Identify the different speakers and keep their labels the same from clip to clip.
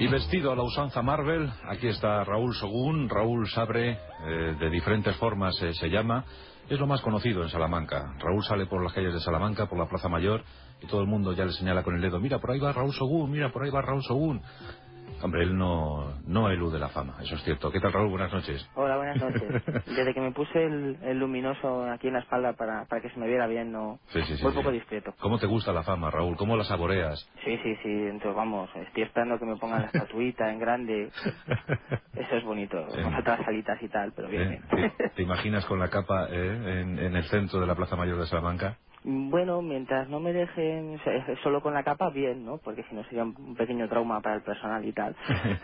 Speaker 1: Y vestido a la usanza Marvel, aquí está Raúl Sogún. Raúl Sabre, de diferentes formas se llama. Es lo más conocido en Salamanca. Raúl sale por las calles de Salamanca, por la Plaza Mayor, y todo el mundo ya le señala con el dedo: mira, por ahí va Raúl Sogún, mira, por ahí va Raúl Sogún. Hombre, él no elude la fama, eso es cierto. ¿Qué tal, Raúl? Buenas noches.
Speaker 2: Hola, buenas noches. Desde que me puse el luminoso aquí en la espalda para que se me viera bien, no,
Speaker 1: Sí.
Speaker 2: muy poco discreto.
Speaker 1: ¿Cómo te gusta la fama, Raúl? ¿Cómo la saboreas?
Speaker 2: Sí, entonces vamos, estoy esperando que me pongan la estatuita en grande. Eso es bonito, me faltan las alitas y tal, pero bien.
Speaker 1: ¿Te imaginas con la capa en el centro de la Plaza Mayor de Salamanca?
Speaker 2: Bueno, mientras no me dejen solo con la capa, bien, ¿no? Porque si no sería un pequeño trauma para el personal y tal.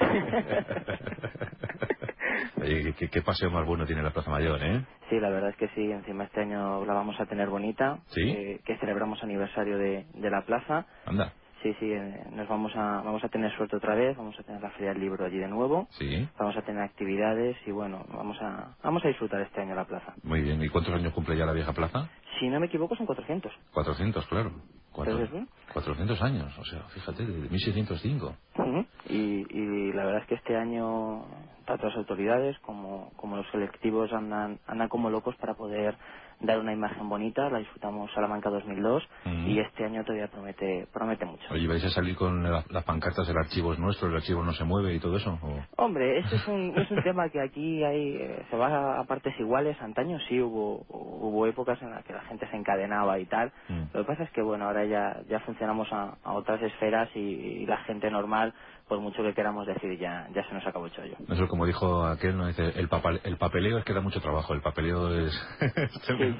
Speaker 1: Oye, ¿qué paseo más bueno tiene la Plaza Mayor, eh?
Speaker 2: Sí, la verdad es que sí. Encima este año la vamos a tener bonita.
Speaker 1: ¿Sí?
Speaker 2: Que celebramos aniversario de la plaza.
Speaker 1: Anda.
Speaker 2: Sí, nos vamos a tener suerte otra vez. Vamos a tener la Feria del Libro allí de nuevo.
Speaker 1: Sí.
Speaker 2: Vamos a tener actividades y bueno, vamos a disfrutar este año la plaza.
Speaker 1: Muy bien. ¿Y cuántos años cumple ya la vieja plaza?
Speaker 2: Si no me equivoco son 400.
Speaker 1: 400, claro.
Speaker 2: Entonces, ¿bien?
Speaker 1: 400 años, o sea, fíjate, de 1605.
Speaker 2: Ujú. Y la verdad es que este año tanto las autoridades como los selectivos andan como locos para poder dar una imagen bonita. La disfrutamos Salamanca 2002 y este año todavía promete mucho.
Speaker 1: Oye, ¿vais a salir con las pancartas del archivo es nuestro, el archivo no se mueve y todo eso? ¿O?
Speaker 2: Hombre, ese es un tema que aquí se va a partes iguales. Antaño sí hubo épocas en las que la gente se encadenaba y tal. Lo que pasa es que bueno, ahora ya funcionamos a otras esferas y la gente normal, por mucho que queramos decir, ya se nos acabó el chollo.
Speaker 1: Eso, como dijo aquel, ¿no? Dice, el papeleo es que da mucho trabajo, el papeleo es
Speaker 2: Sí.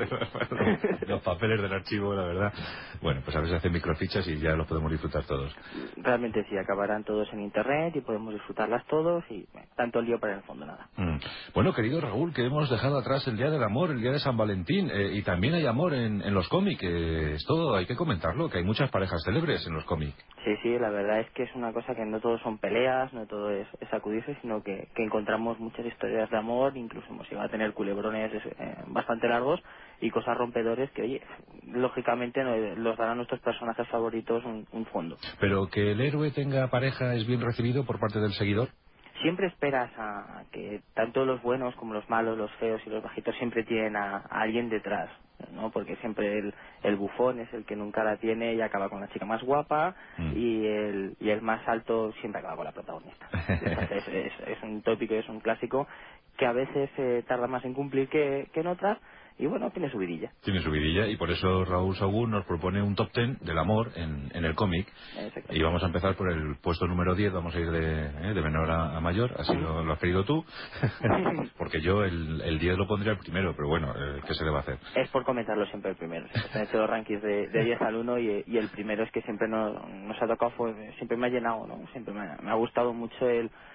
Speaker 1: los papeles del archivo, la verdad. Bueno, pues a veces hacen microfichas y ya lo podemos disfrutar todos.
Speaker 2: Realmente sí, acabarán todos en internet y podemos disfrutarlas todos y tanto lío para en el fondo nada.
Speaker 1: Bueno, querido Raúl, que hemos dejado atrás el Día del Amor, el Día de San Valentín, y también hay amor en los cómics, esto hay que comentarlo, que hay muchas parejas célebres en los cómics.
Speaker 2: Sí, la verdad es que es una cosa que no todo son peleas, no todo es sacudirse, sino que encontramos muchas historias de amor, incluso hemos llegado a tener culebrones bastante largos y cosas rompedores que, oye, lógicamente los darán a nuestros personajes favoritos un fondo.
Speaker 1: Pero que el héroe tenga pareja es bien recibido por parte del seguidor.
Speaker 2: Siempre esperas a que tanto los buenos como los malos, los feos y los bajitos siempre tienen a alguien detrás, ¿no? Porque siempre el bufón es el que nunca la tiene y acaba con la chica más guapa y el más alto siempre acaba con la protagonista. Entonces es un tópico, es un clásico que a veces tarda más en cumplir que en otras y bueno, tiene su vidilla.
Speaker 1: Tiene su vidilla y por eso Raúl Sogún nos propone un top 10 del amor en el cómic. Y vamos a empezar por el puesto número 10, vamos a ir de menor a mayor, así lo has pedido tú, porque yo el 10 lo pondría el primero, pero bueno, ¿qué se le va a hacer?
Speaker 2: Es por comentarlo siempre el primero. Siempre han hecho los rankings de 10 al 1 y el primero es que siempre nos ha tocado, siempre me ha llenado, ¿no? Siempre me ha gustado mucho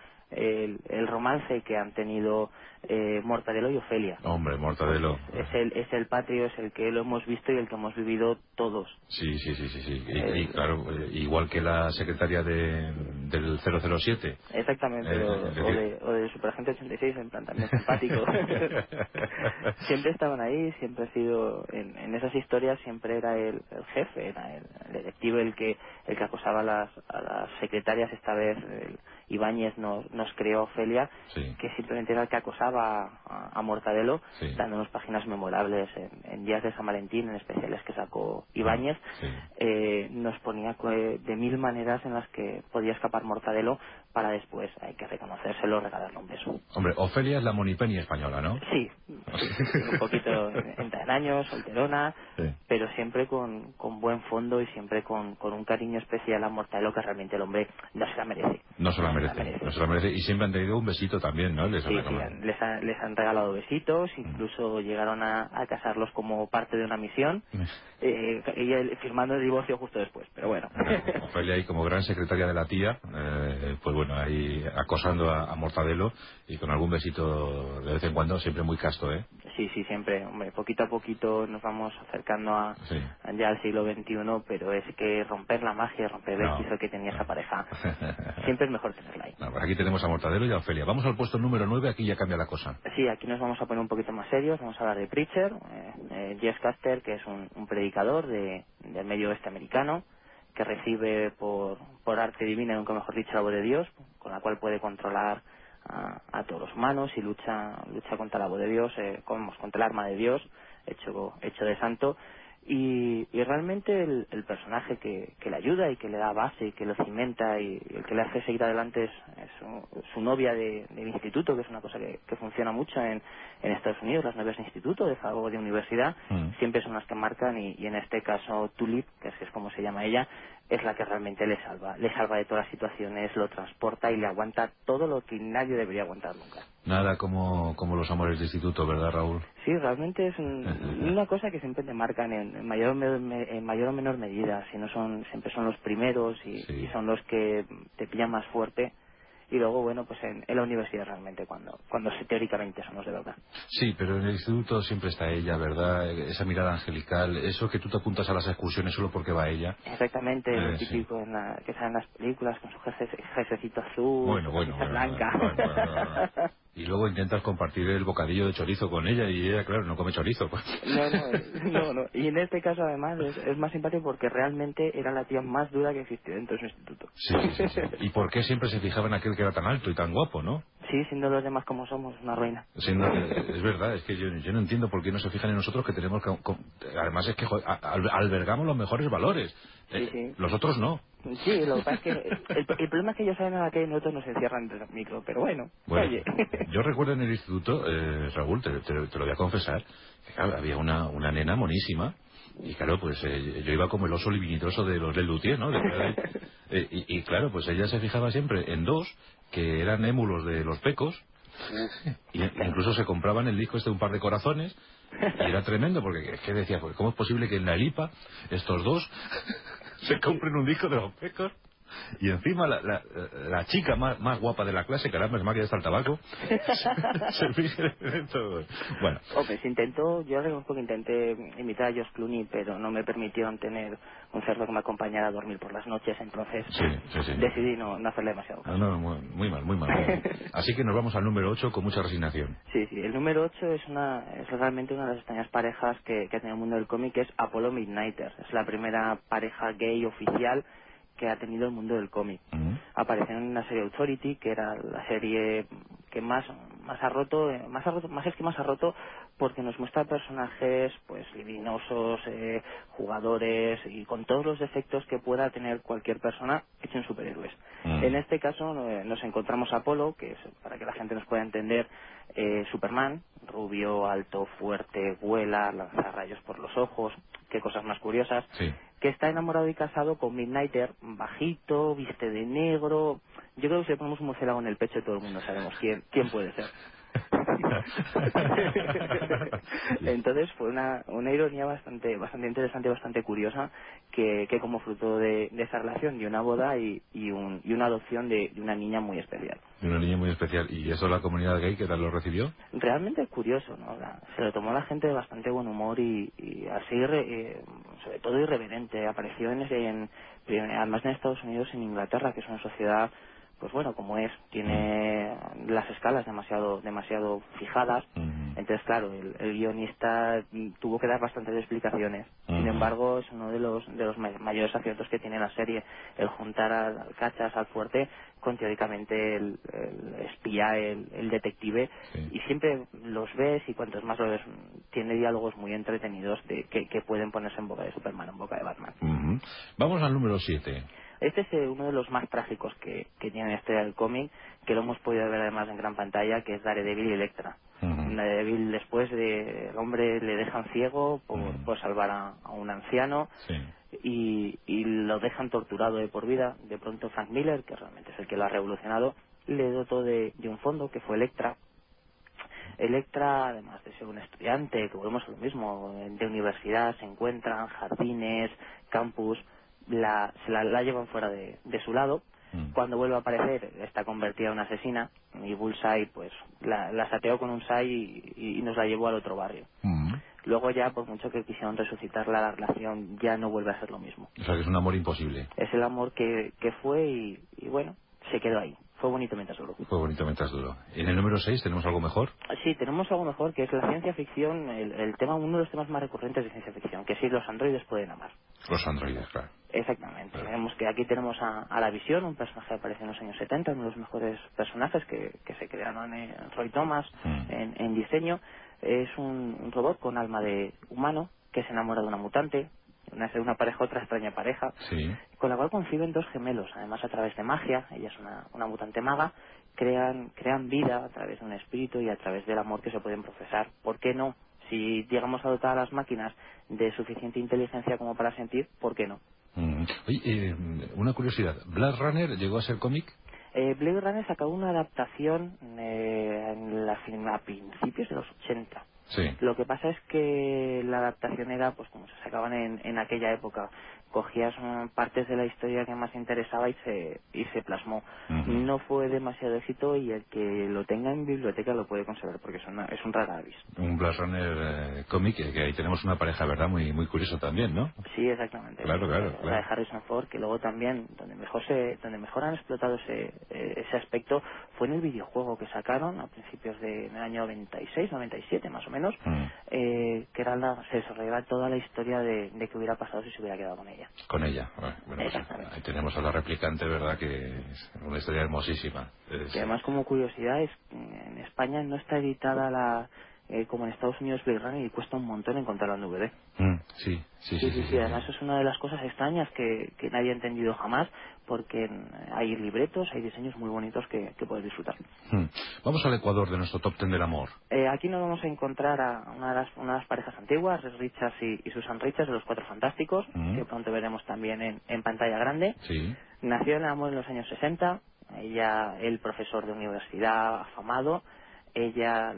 Speaker 2: el romance que han tenido Mortadelo y Ofelia.
Speaker 1: Hombre, Mortadelo.
Speaker 2: Es el patrio, es el que lo hemos visto y el que hemos vivido todos.
Speaker 1: Sí. Y claro, igual que la secretaria del 007.
Speaker 2: Exactamente, o de Superagente 86, en plan también simpático. Siempre estaban ahí, siempre ha sido, en esas historias siempre era el jefe, era el detective el que acosaba a las secretarias. Esta vez Ibáñez nos creó a Ofelia, que simplemente era el que acosaba a Mortadelo, dándonos páginas memorables en días de San Valentín, en especiales que sacó Ibáñez. Nos ponía de mil maneras en las que podía escapar Mortadelo para después, hay que reconocérselo, regalarle un beso.
Speaker 1: Hombre, Ofelia es la Monipenny española, ¿no?
Speaker 2: Sí, un poquito en años, solterona, pero siempre con buen fondo y siempre con un cariño especial a Mortadelo que realmente el hombre no se la merece.
Speaker 1: No se la merece. Y siempre han tenido un besito también, ¿no? Les
Speaker 2: han regalado besitos, incluso llegaron a casarlos como parte de una misión, y él firmando el divorcio justo después, pero bueno.
Speaker 1: Ofelia ahí como gran secretaria de la tía, pues bueno, ahí acosando a Mortadelo y con algún besito de vez en cuando, siempre muy casto, ¿eh?
Speaker 2: Sí, siempre, hombre, poquito a poquito nos vamos acercando ya al siglo XXI, pero es que romper la magia, romper el hechizo que tenía esa pareja, siempre es mejor tenerla ahí.
Speaker 1: Pues aquí tenemos a Mortadelo y a Ofelia. Vamos al puesto número 9, aquí ya cambia la cosa.
Speaker 2: Sí, aquí nos vamos a poner un poquito más serios, vamos a hablar de Preacher, Jess Custer, que es un predicador del medio oeste americano, que recibe por arte divina, nunca mejor dicho, la voz de Dios, con la cual puede controlar a todos los humanos y lucha contra la voz de Dios, contra el arma de Dios, hecho de santo. Y realmente el personaje que le ayuda y que le da base y que lo cimenta y el que le hace seguir adelante es su novia del instituto, que es una cosa que funciona mucho en Estados Unidos. Las novias de instituto o de universidad siempre son las que marcan, y en este caso Tulip, que es como se llama ella, es la que realmente le salva de todas las situaciones, lo transporta y le aguanta todo lo que nadie debería aguantar nunca.
Speaker 1: Nada como los amores de instituto, ¿verdad, Raúl?
Speaker 2: Sí, realmente es una cosa que siempre te marcan en mayor o menor medida. Si no siempre son los primeros y son los que te pillan más fuerte. Y luego, bueno, pues en la universidad realmente, cuando teóricamente son los de verdad.
Speaker 1: Sí, pero en el instituto siempre está ella, ¿verdad? Esa mirada angelical, eso que tú te apuntas a las excursiones solo porque va ella.
Speaker 2: Exactamente, lo típico
Speaker 1: Sí.
Speaker 2: que sale en las películas, con su jefecito azul, su camisa blanca.
Speaker 1: Bueno. Y luego intentas compartir el bocadillo de chorizo con ella y ella, claro, no come chorizo. Pues.
Speaker 2: No. Y en este caso, además, es más simpático porque realmente era la tía más dura que existió dentro de su instituto.
Speaker 1: Sí. ¿Y por qué siempre se fijaba en aquel que era tan alto y tan guapo, no?
Speaker 2: Sí, siendo los demás como somos, una ruina.
Speaker 1: Es verdad, es que yo no entiendo por qué no se fijan en nosotros, que tenemos además es que albergamos los mejores valores.
Speaker 2: Sí.
Speaker 1: Los otros no.
Speaker 2: Sí, lo que pasa es que el problema es que ellos saben a que nosotros nos encierran del micro, pero bueno, oye.
Speaker 1: Yo recuerdo en el instituto, Raúl, te lo voy a confesar, que claro, había una nena monísima, y claro, pues yo iba como el oso livinitroso de los Lelutier, ¿no? Y claro, pues ella se fijaba siempre en dos, que eran émulos de los Pecos, y incluso se compraban el disco de un par de corazones, y era tremendo, porque es que decía, pues ¿cómo es posible que en la Elipa estos dos se compren un disco de los Pecos? Y encima la chica más guapa de la clase, caramba, es más que ya está el tabaco, se fije en todo. Bueno.
Speaker 2: Hombre, yo reconozco que intenté imitar a George Clooney, pero no me permitieron tener un cerdo que me acompañara a dormir por las noches, entonces decidí no hacerle demasiado caso.
Speaker 1: No, muy mal. Así que nos vamos al número 8 con mucha resignación.
Speaker 2: Sí, el número 8 es realmente una de las extrañas parejas que ha tenido el mundo del cómic, que es Apollo Midnighter. Es la primera pareja gay oficial que ha tenido el mundo del cómic. Apareció en una serie Authority, que era la serie que más ha roto porque nos muestra personajes pues libidinosos, jugadores y con todos los defectos que pueda tener cualquier persona hecho en superhéroes. En este caso nos encontramos a Apolo, que es, para que la gente nos pueda entender, Superman, rubio, alto, fuerte, vuela, lanza rayos por los ojos, qué cosas más curiosas, que está enamorado y casado con Midnighter, bajito, viste de negro. Yo creo que si le ponemos un murciélago en el pecho todo el mundo sabemos quién puede ser. Entonces fue una ironía bastante interesante, bastante curiosa, que como fruto de esa relación, de una boda y una adopción de una niña muy especial.
Speaker 1: Una niña muy especial. ¿Y eso la comunidad gay qué tal lo recibió?
Speaker 2: Realmente es curioso, ¿no? Se lo tomó la gente de bastante buen humor y así, sobre todo irreverente. Apareció además en Estados Unidos, en Inglaterra, que es una sociedad, pues bueno, como es, tiene las escalas demasiado fijadas. Entonces, claro, el guionista tuvo que dar bastantes explicaciones. Sin embargo, es uno de los mayores aciertos que tiene la serie, el juntar al cachas, al fuerte, con teóricamente el espía, el detective, y siempre los ves, y cuantos más lo ves, tiene diálogos muy entretenidos que pueden ponerse en boca de Superman, en boca de Batman.
Speaker 1: Vamos al número 7.
Speaker 2: Este es uno de los más trágicos que tiene este del cómic, que lo hemos podido ver además en gran pantalla, que es Daredevil y Elektra. Daredevil, después el hombre le dejan ciego por salvar a un anciano, y lo dejan torturado de por vida. De pronto Frank Miller, que realmente es el que lo ha revolucionado, le dotó de un fondo que fue Elektra. Elektra, además de ser un estudiante, que volvemos a lo mismo, de universidad, se encuentran jardines, campus, se la llevan fuera de su lado. Cuando vuelve a aparecer está convertida en una asesina, y Bullseye pues la sateó con un sai y nos la llevó al otro barrio. Luego ya, por mucho que quisieron resucitarla, la relación ya no vuelve a ser lo mismo.
Speaker 1: O sea, que es un amor imposible.
Speaker 2: Es el amor que fue y bueno, se quedó ahí. Fue bonito mientras duró.
Speaker 1: Fue bonito mientras duró. ¿En el número 6 tenemos algo mejor?
Speaker 2: Sí, tenemos algo mejor, que es la ciencia ficción, uno de los temas más recurrentes de ciencia ficción, que sí, los androides pueden amar.
Speaker 1: Los androides, claro.
Speaker 2: Exactamente. Vemos que aquí tenemos a la Visión, un personaje que aparece en los años 70, uno de los mejores personajes que se crearon en Roy Thomas en diseño. Es un robot con alma de humano que se enamora de una mutante, una pareja, otra extraña pareja,
Speaker 1: Sí.
Speaker 2: con la cual conciben dos gemelos. Además, a través de magia, ella es una mutante maga, crean vida a través de un espíritu y a través del amor que se pueden profesar. ¿Por qué no? Si llegamos a dotar a las máquinas de suficiente inteligencia como para sentir, ¿por qué no?
Speaker 1: Oye, una curiosidad, ¿Blade Runner llegó a ser cómic?
Speaker 2: Blade Runner sacó una adaptación a principios de los 80.
Speaker 1: Sí.
Speaker 2: Lo que pasa es que la adaptación era, pues como se sacaban en aquella época, cogías partes de la historia que más interesaba y se plasmó. No fue demasiado éxito y el que lo tenga en biblioteca lo puede conservar porque es un rara avis.
Speaker 1: Un Blade Runner cómic, que ahí tenemos una pareja, ¿verdad? Muy muy curiosa también, ¿no?
Speaker 2: Sí, exactamente.
Speaker 1: Claro.
Speaker 2: La de Harrison Ford, que luego también, donde mejor han explotado ese aspecto, fue en el videojuego que sacaron a principios del año 96, 97 más o menos, que era se desarrollaba toda la historia de qué hubiera pasado si se hubiera quedado con ella.
Speaker 1: Con ella. Bueno, pues ahí tenemos a la replicante, ¿verdad? Que es una historia hermosísima.
Speaker 2: Que además, como curiosidad, en España no está editada como en Estados Unidos Blade Runner y cuesta un montón encontrarla en DVD.
Speaker 1: Sí.
Speaker 2: Además es una de las cosas extrañas que nadie ha entendido jamás, porque hay libretos, hay diseños muy bonitos que puedes disfrutar.
Speaker 1: Vamos al Ecuador de nuestro top 10 del amor.
Speaker 2: Aquí nos vamos a encontrar a una de las parejas antiguas, Rex Richards y Susan Richards, de los Cuatro Fantásticos, que pronto veremos también en pantalla grande.
Speaker 1: Sí.
Speaker 2: Nació en el amor en los años 60, el profesor de universidad afamado, ella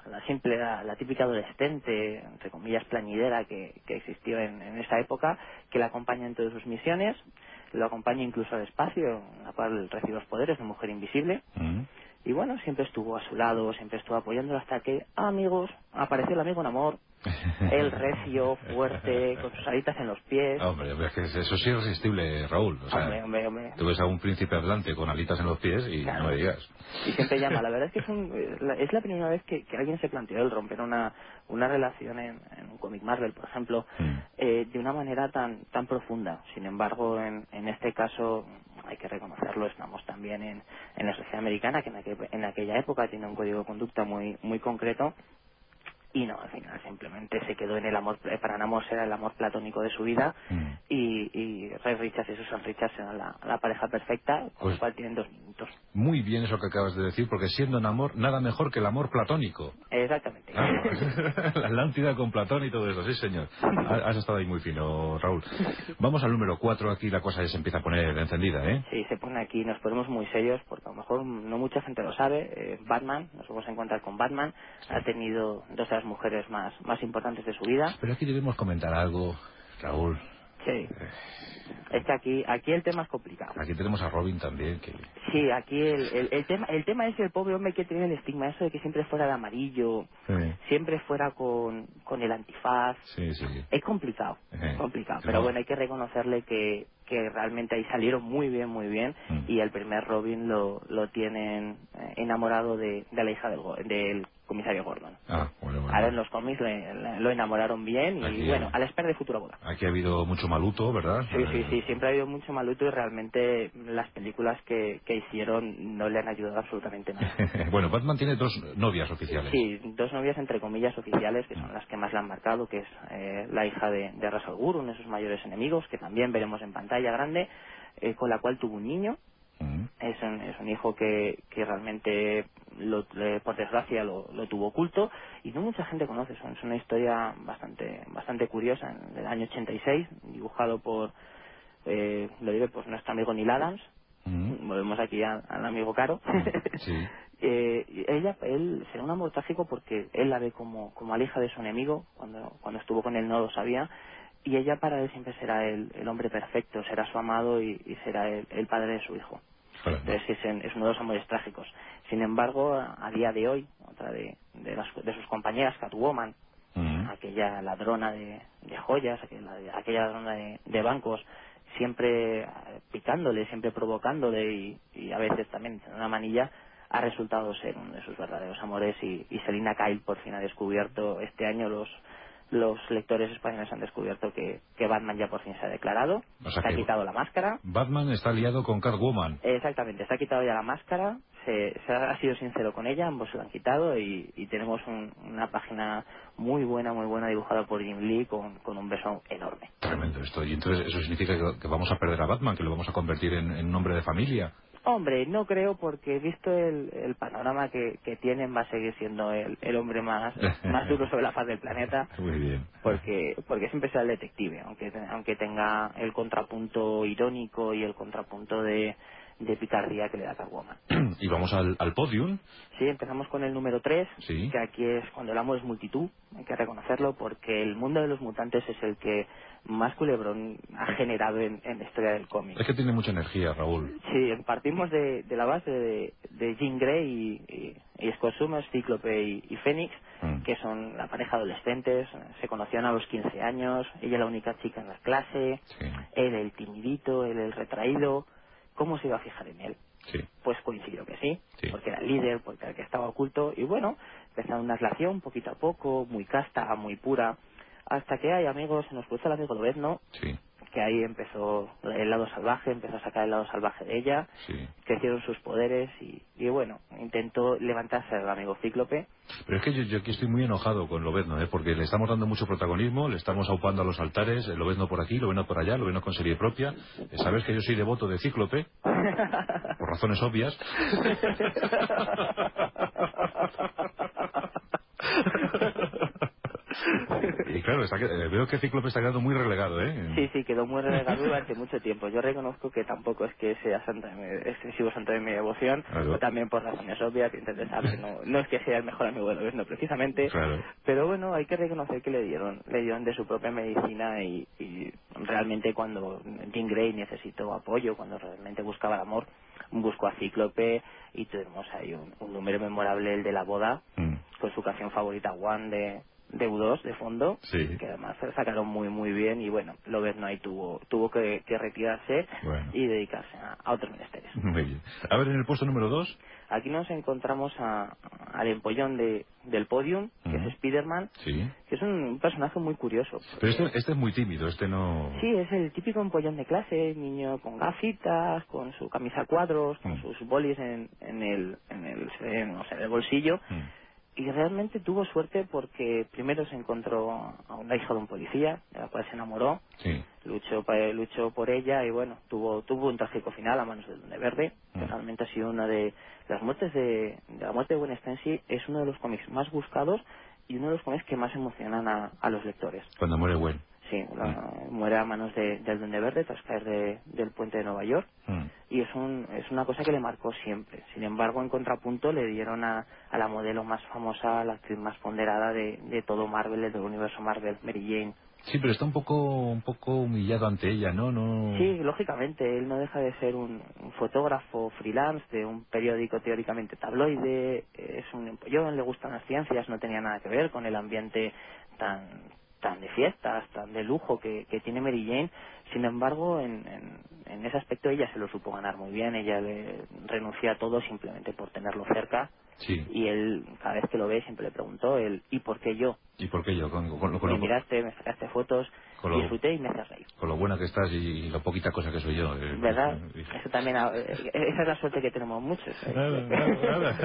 Speaker 2: la típica adolescente, entre comillas, plañidera que existió en esa época, que la acompaña en todas sus misiones, lo acompaña incluso al espacio, en la cual recibe los poderes de mujer invisible. Y bueno, siempre estuvo a su lado, siempre estuvo apoyándolo hasta que, apareció el amigo en amor, el recio, fuerte, con sus alitas en los pies.
Speaker 1: Hombre, es que eso sí es irresistible, Raúl. O sea,
Speaker 2: hombre.
Speaker 1: tú ves a un príncipe atlante con alitas en los pies y
Speaker 2: claro.
Speaker 1: No me digas.
Speaker 2: Y siempre llama. La verdad es que es la primera vez que alguien se planteó el romper una relación en un cómic Marvel, por ejemplo, de una manera tan profunda. Sin embargo, en este caso, hay que reconocerlo, estamos también en la sociedad americana, que en aquella época tiene un código de conducta muy concreto. Y no, al final simplemente se quedó en el amor, para Amos era el amor platónico de su vida, y Ray Richards y Susan Richards eran la pareja perfecta, con lo cual tienen 2 minutos.
Speaker 1: Muy bien eso que acabas de decir, porque siendo un amor, nada mejor que el amor platónico.
Speaker 2: Exactamente.
Speaker 1: La Atlántida con Platón y todo eso, sí señor. Has estado ahí muy fino, Raúl. Vamos al número 4, aquí la cosa ya se empieza a poner encendida, ¿eh?
Speaker 2: Sí, se pone aquí, nos ponemos muy serios, porque a lo mejor no mucha gente lo sabe. Batman, nos vamos a encontrar con Batman, ha tenido 2 de las mujeres más importantes de su vida.
Speaker 1: Pero aquí debemos comentar algo, Raúl.
Speaker 2: Sí. Es que aquí el tema es complicado.
Speaker 1: Aquí tenemos a Robin también, que...
Speaker 2: Sí, aquí el tema es el pobre hombre que tiene el estigma, eso de que siempre fuera de amarillo, siempre fuera con el antifaz.
Speaker 1: Sí.
Speaker 2: Es complicado, pero bueno, hay que reconocerle que realmente ahí salieron muy bien, y el primer Robin lo tienen enamorado de la hija del comisario Gordon.
Speaker 1: Bueno.
Speaker 2: Ahora en los cómics lo enamoraron bien y
Speaker 1: aquí,
Speaker 2: bueno, a la espera de futura boda.
Speaker 1: Aquí ha habido mucho maluto, ¿verdad?
Speaker 2: Sí, siempre ha habido mucho maluto y realmente las películas que hicieron no le han ayudado absolutamente nada.
Speaker 1: Bueno, Batman tiene 2 novias oficiales.
Speaker 2: Sí, 2 novias entre comillas oficiales, que son las que más le han marcado, que es la hija de Ra's al Ghul, uno de sus mayores enemigos, que también veremos en pantalla grande, con la cual tuvo un niño. Es un hijo que realmente, por desgracia, lo tuvo oculto y no mucha gente conoce. Es una historia bastante curiosa, en el año 86, dibujado por nuestro amigo Neil Adams. Volvemos aquí al amigo Caro.
Speaker 1: Sí.
Speaker 2: Él será un amor trágico porque él la ve como a la hija de su enemigo. Cuando estuvo con él no lo sabía, y ella para él siempre será el hombre perfecto, será su amado y será el padre de su hijo. Entonces es uno de los amores trágicos. Sin embargo, a día de hoy, otra de sus compañeras, Catwoman, aquella ladrona de joyas, aquella ladrona de bancos, siempre picándole, siempre provocándole y a veces también en una manilla, ha resultado ser uno de sus verdaderos amores, y Selina Kyle por fin ha descubierto este año los lectores españoles han descubierto que Batman ya por fin se ha declarado,
Speaker 1: O sea
Speaker 2: se ha quitado la máscara.
Speaker 1: Batman está liado con Catwoman.
Speaker 2: Exactamente, se ha quitado ya la máscara, ha sido sincero con ella, ambos se la han quitado y tenemos una página muy buena dibujada por Jim Lee con un beso enorme.
Speaker 1: Tremendo esto. Y entonces eso significa que vamos a perder a Batman, que lo vamos a convertir en un hombre de familia.
Speaker 2: Hombre, no creo, porque visto el panorama que tienen, va a seguir siendo el hombre más duro sobre la faz del planeta.
Speaker 1: Muy bien.
Speaker 2: Porque siempre será el detective, aunque tenga el contrapunto irónico y el contrapunto de picardía que le da Catwoman.
Speaker 1: Y vamos al podium.
Speaker 2: Sí, empezamos con el número 3,
Speaker 1: Sí.
Speaker 2: que aquí es cuando el amor es multitud, hay que reconocerlo, porque el mundo de los mutantes es el que más culebrón ha generado en la historia del cómic.
Speaker 1: Es que tiene mucha energía, Raúl.
Speaker 2: Sí, partimos de la base de Jean Grey y Scott Summers, Cíclope y Fénix, que son la pareja adolescentes, se conocían a los 15 años, ella la única chica en la clase,
Speaker 1: Sí.
Speaker 2: él el timidito, él el retraído. ¿Cómo se iba a fijar en él?
Speaker 1: Sí.
Speaker 2: Pues coincidió que sí,
Speaker 1: Sí.
Speaker 2: porque era el líder, porque era el que estaba oculto, y bueno, empezaron una relación poquito a poco, muy casta, muy pura, hasta que hay amigos, se nos puso el amigo Lobezno,
Speaker 1: Sí.
Speaker 2: que ahí empezó el lado salvaje, empezó a sacar el lado salvaje de ella,
Speaker 1: Sí.
Speaker 2: crecieron sus poderes y bueno, intentó levantarse al amigo Cíclope.
Speaker 1: Pero es que yo aquí estoy muy enojado con Lobezno, porque le estamos dando mucho protagonismo, le estamos aupando a los altares, Lobezno por aquí, Lobezno por allá, Lobezno con serie propia. Sabes que yo soy devoto de Cíclope, por razones obvias. Y claro, veo que Cíclope está quedando muy relegado,
Speaker 2: Sí, quedó muy relegado durante mucho tiempo. Yo reconozco que tampoco es que sea excesivo santo de mi devoción,
Speaker 1: Claro.
Speaker 2: o también por razones obvias, interesantes. No es que sea el mejor amigo de Lobezno precisamente,
Speaker 1: Claro.
Speaker 2: pero bueno, hay que reconocer que le dieron de su propia medicina y realmente cuando Jean Grey necesitó apoyo, cuando realmente buscaba el amor, buscó a Cíclope y tuvimos ahí un número memorable, el de la boda, con su canción favorita One de U2 de fondo,
Speaker 1: Sí.
Speaker 2: que además se sacaron muy bien y bueno, Lobezno ahí tuvo que retirarse
Speaker 1: Bueno.
Speaker 2: y dedicarse a otros menesteres.
Speaker 1: Muy bien. A ver, en el puesto número 2.
Speaker 2: Aquí nos encontramos al empollón del podium, que es Spider-Man,
Speaker 1: Sí.
Speaker 2: que es un personaje muy curioso.
Speaker 1: Pero este es muy tímido, este no...
Speaker 2: Sí, es el típico empollón de clase, niño con gafitas, con su camisa a cuadros, con sus bolis en el bolsillo. Y realmente tuvo suerte porque primero se encontró a una hija de un policía, de la cual se enamoró,
Speaker 1: Sí.
Speaker 2: luchó por ella y bueno, tuvo un trágico final a manos del Duende Verde, que realmente ha sido una de las muertes de la muerte de Gwen Stacy, es uno de los cómics más buscados y uno de los cómics que más emocionan a los lectores.
Speaker 1: Cuando muere Gwen.
Speaker 2: Sí, muere a manos del Duende Verde tras caer del puente de Nueva York y es una cosa que le marcó siempre. Sin embargo, en contrapunto le dieron a la modelo más famosa, a la actriz más ponderada de todo Marvel, del universo Marvel, Mary Jane.
Speaker 1: Sí, pero está un poco humillado ante ella, ¿no?
Speaker 2: Sí, lógicamente, él no deja de ser un fotógrafo freelance de un periódico teóricamente tabloide, es un empollón, le gustan las ciencias, no tenía nada que ver con el ambiente tan de fiestas, tan de lujo que tiene Mary Jane. Sin embargo, en ese aspecto ella se lo supo ganar muy bien, ella le renunció a todo simplemente por tenerlo cerca.
Speaker 1: Sí.
Speaker 2: Y él, cada vez que lo ve, siempre le preguntó, ¿y por qué yo?
Speaker 1: ¿Y por qué yo?
Speaker 2: Me miraste, me sacaste fotos, disfruté y me haces reír.
Speaker 1: Con lo buena que estás y lo poquita cosa que soy yo.
Speaker 2: ¿Verdad? Eso también, esa es la suerte que tenemos muchos.
Speaker 1: Nada.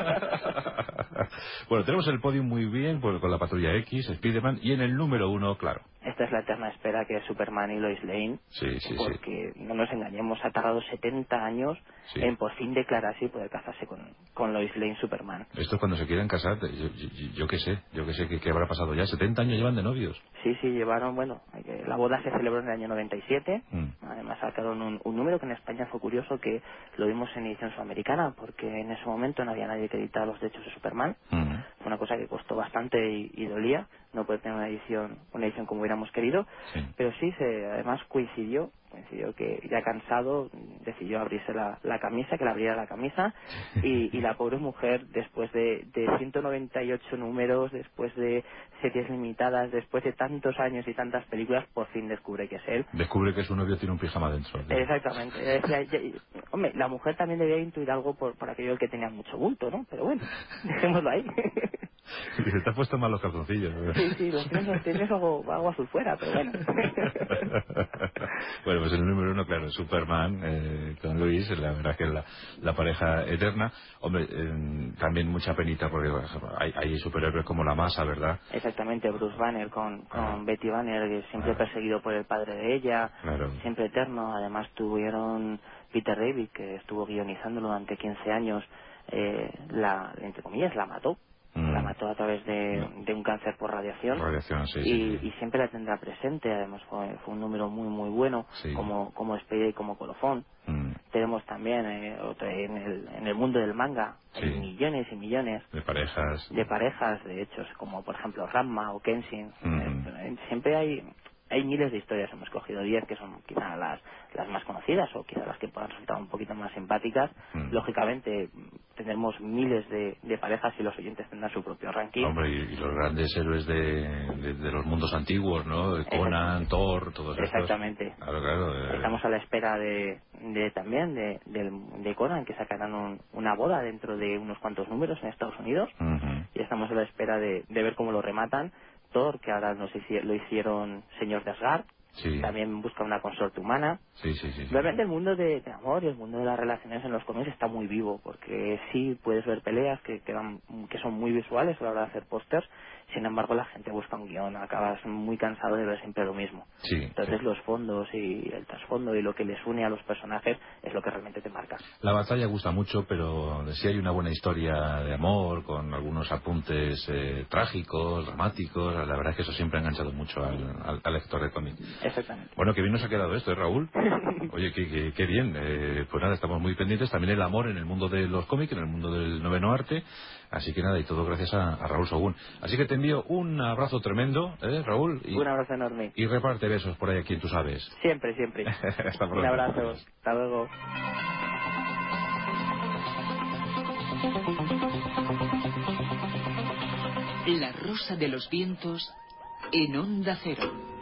Speaker 1: Bueno, tenemos el podio muy bien con la Patrulla X, Spider-Man, y en el número 1, claro.
Speaker 2: Esta es la eterna espera, que es Superman y Lois Lane.
Speaker 1: Sí.
Speaker 2: Porque no nos engañemos, ha tardado 70 años en por fin declararse y poder casarse con Lois Lane Superman.
Speaker 1: Esto cuando se quieran casar, yo qué sé qué habrá pasado ya. 70 años llevan de novios.
Speaker 2: Sí, llevaron, la boda se celebró en el año 97. Además sacaron un número que en España fue curioso, que lo vimos en edición sudamericana, porque en ese momento no había nadie que editara los derechos de Superman. Fue una cosa que costó bastante y dolía no poder tener una edición como hubiéramos querido, pero sí, además coincidió que ya cansado decidió abrirse la camisa, que le abriera la camisa, y la pobre mujer, después de 198 números, después de series limitadas, después de tantos años y tantas películas, por fin descubre que es él.
Speaker 1: Descubre que su novio tiene un pijama dentro.
Speaker 2: Exactamente. Hombre, la mujer también debía intuir algo por aquello que tenía mucho bulto, ¿no? Pero bueno, dejémoslo ahí.
Speaker 1: Dice, te has puesto mal los calzoncillos.
Speaker 2: Sí, tienes algo azul fuera, pero bueno.
Speaker 1: Bueno, pues el número 1, claro, Superman, con Luis, la verdad es que es la pareja eterna. Hombre, también mucha penita porque hay superhéroes como la Masa, ¿verdad?
Speaker 2: Exactamente, Bruce Banner con Betty Banner, que siempre perseguido por el padre de ella,
Speaker 1: claro.
Speaker 2: siempre eterno. Además tuvieron Peter David, que estuvo guionizándolo durante 15 años, entre comillas, la mató. La mató a través de un cáncer por radiación,
Speaker 1: sí.
Speaker 2: Y siempre la tendrá presente. Además fue un número muy muy bueno,
Speaker 1: sí.
Speaker 2: como Spidey y como Colofón. Tenemos también en el mundo del manga hay millones y millones
Speaker 1: de parejas,
Speaker 2: de hechos, como por ejemplo Ranma o Kenshin. Siempre hay miles de historias. Hemos cogido 10 que son quizá las más conocidas o quizá las que puedan resultar un poquito más simpáticas. Lógicamente tendremos miles de parejas y los oyentes tendrán su propio ranking.
Speaker 1: Hombre, y los grandes héroes de los mundos antiguos, ¿no? Conan, Thor, todos estos.
Speaker 2: Exactamente.
Speaker 1: Claro.
Speaker 2: Estamos a la espera también de Conan, que sacarán una boda dentro de unos cuantos números en Estados Unidos. Y estamos a la espera de ver cómo lo rematan. Thor, que ahora lo hicieron Señor de Asgard, también busca una consorte humana. Realmente el mundo de amor y el mundo de las relaciones en los cómics está muy vivo, porque sí puedes ver peleas que son muy visuales a la hora de hacer pósters. Sin embargo, la gente busca un guión, acabas muy cansado de ver siempre lo mismo. Entonces los fondos y el trasfondo y lo que les une a los personajes es lo que realmente te marca.
Speaker 1: La batalla gusta mucho, pero si hay una buena historia de amor, con algunos apuntes trágicos, dramáticos, la verdad es que eso siempre ha enganchado mucho al lector de cómic.
Speaker 2: Exactamente.
Speaker 1: Bueno, qué bien nos ha quedado esto, Raúl? Oye, qué bien. Pues nada, estamos muy pendientes. También el amor en el mundo de los cómics, en el mundo del noveno arte. Así que nada, y todo gracias a Raúl Sogún. Así que te envío un abrazo tremendo, Raúl.
Speaker 2: Un abrazo enorme.
Speaker 1: Y reparte besos por ahí a quien tú sabes.
Speaker 2: Siempre.
Speaker 1: Hasta pronto.
Speaker 2: Un abrazo. Hasta luego.
Speaker 3: La Rosa de los Vientos en Onda Cero.